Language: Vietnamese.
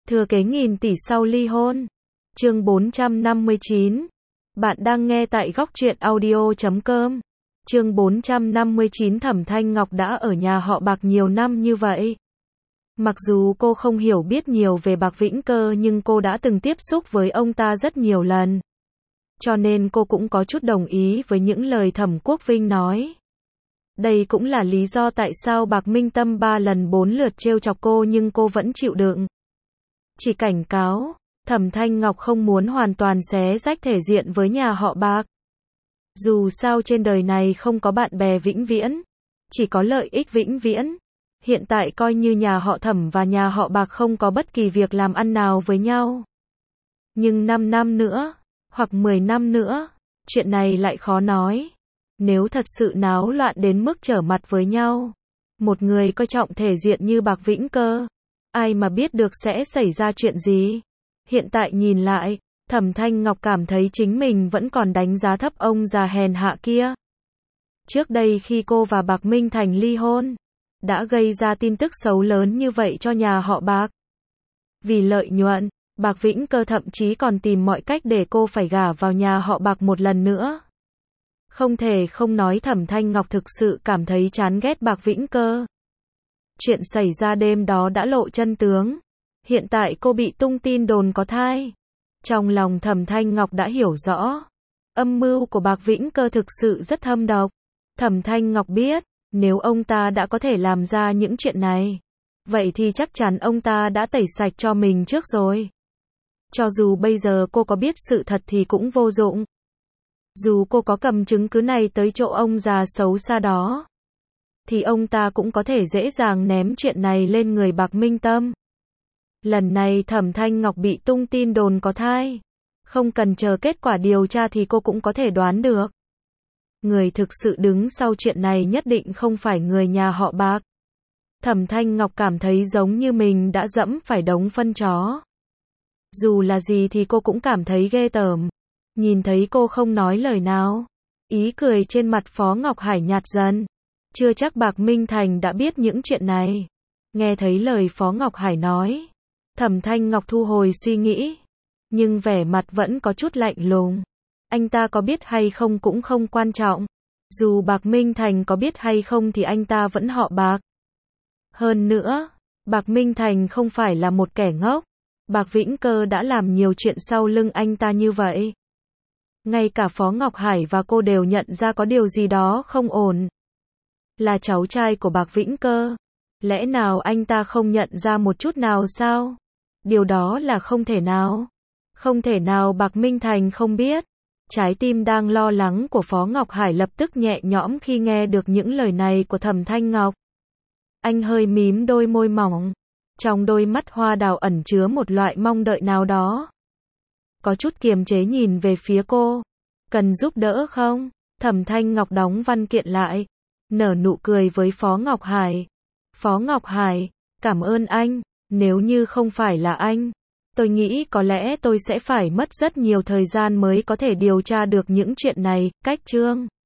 Thừa kế nghìn tỷ sau ly hôn. Chương 459. Bạn đang nghe tại góc truyện audio.com. Chương 459. Thẩm Thanh Ngọc đã ở nhà họ Bạc nhiều năm như vậy. Mặc dù cô không hiểu biết nhiều về Bạc Vĩnh Cơ nhưng cô đã từng tiếp xúc với ông ta rất nhiều lần. Cho nên cô cũng có chút đồng ý với những lời Thẩm Quốc Vinh nói. Đây cũng là lý do tại sao Bạc Minh Tâm 3 lần 4 lượt trêu chọc cô nhưng cô vẫn chịu đựng. Chỉ cảnh cáo, Thẩm Thanh Ngọc không muốn hoàn toàn xé rách thể diện với nhà họ Bạc. Dù sao trên đời này không có bạn bè vĩnh viễn, chỉ có lợi ích vĩnh viễn. Hiện tại coi như nhà họ Thẩm và nhà họ Bạc không có bất kỳ việc làm ăn nào với nhau. Nhưng 5 năm nữa, hoặc 10 năm nữa, chuyện này lại khó nói. Nếu thật sự náo loạn đến mức trở mặt với nhau, một người coi trọng thể diện như Bạc Vĩnh Cơ, ai mà biết được sẽ xảy ra chuyện gì. Hiện tại nhìn lại, Thẩm Thanh Ngọc cảm thấy chính mình vẫn còn đánh giá thấp ông già hèn hạ kia. Trước đây khi cô và Bạc Minh Thành ly hôn, đã gây ra tin tức xấu lớn như vậy cho nhà họ Bạc. Vì lợi nhuận, Bạc Vĩnh Cơ thậm chí còn tìm mọi cách để cô phải gả vào nhà họ Bạc một lần nữa. Không thể không nói Thẩm Thanh Ngọc thực sự cảm thấy chán ghét Bạc Vĩnh Cơ. Chuyện xảy ra đêm đó đã lộ chân tướng. Hiện tại cô bị tung tin đồn có thai. Trong lòng Thẩm Thanh Ngọc đã hiểu rõ. Âm mưu của Bạc Vĩnh Cơ thực sự rất thâm độc. Thẩm Thanh Ngọc biết, nếu ông ta đã có thể làm ra những chuyện này, vậy thì chắc chắn ông ta đã tẩy sạch cho mình trước rồi. Cho dù bây giờ cô có biết sự thật thì cũng vô dụng. Dù cô có cầm chứng cứ này tới chỗ ông già xấu xa đó, thì ông ta cũng có thể dễ dàng ném chuyện này lên người Bạc Minh Tâm. Lần này Thẩm Thanh Ngọc bị tung tin đồn có thai. Không cần chờ kết quả điều tra thì cô cũng có thể đoán được. Người thực sự đứng sau chuyện này nhất định không phải người nhà họ Bạc. Thẩm Thanh Ngọc cảm thấy giống như mình đã dẫm phải đống phân chó. Dù là gì thì cô cũng cảm thấy ghê tởm. Nhìn thấy cô không nói lời nào, ý cười trên mặt Phó Ngọc Hải nhạt dần. Chưa chắc Bạc Minh Thành đã biết những chuyện này. Nghe thấy lời Phó Ngọc Hải nói, Thẩm Thanh Ngọc thu hồi suy nghĩ, nhưng vẻ mặt vẫn có chút lạnh lùng. Anh ta có biết hay không cũng không quan trọng. Dù Bạc Minh Thành có biết hay không thì anh ta vẫn họ Bạc. Hơn nữa, Bạc Minh Thành không phải là một kẻ ngốc. Bạc Vĩnh Cơ đã làm nhiều chuyện sau lưng anh ta như vậy. Ngay cả Phó Ngọc Hải và cô đều nhận ra có điều gì đó không ổn. Là cháu trai của Bạc Vĩnh Cơ. Lẽ nào anh ta không nhận ra một chút nào sao? Điều đó là không thể nào. Không thể nào Bạc Minh Thành không biết. Trái tim đang lo lắng của Phó Ngọc Hải lập tức nhẹ nhõm khi nghe được những lời này của Thẩm Thanh Ngọc. Anh hơi mím đôi môi mỏng. Trong đôi mắt hoa đào ẩn chứa một loại mong đợi nào đó. Có chút kiềm chế nhìn về phía cô. Cần giúp đỡ không? Thẩm Thanh Ngọc đóng văn kiện lại. Nở nụ cười với Phó Ngọc Hải. Phó Ngọc Hải, cảm ơn anh. Nếu như không phải là anh, tôi nghĩ có lẽ tôi sẽ phải mất rất nhiều thời gian mới có thể điều tra được những chuyện này. Cách chương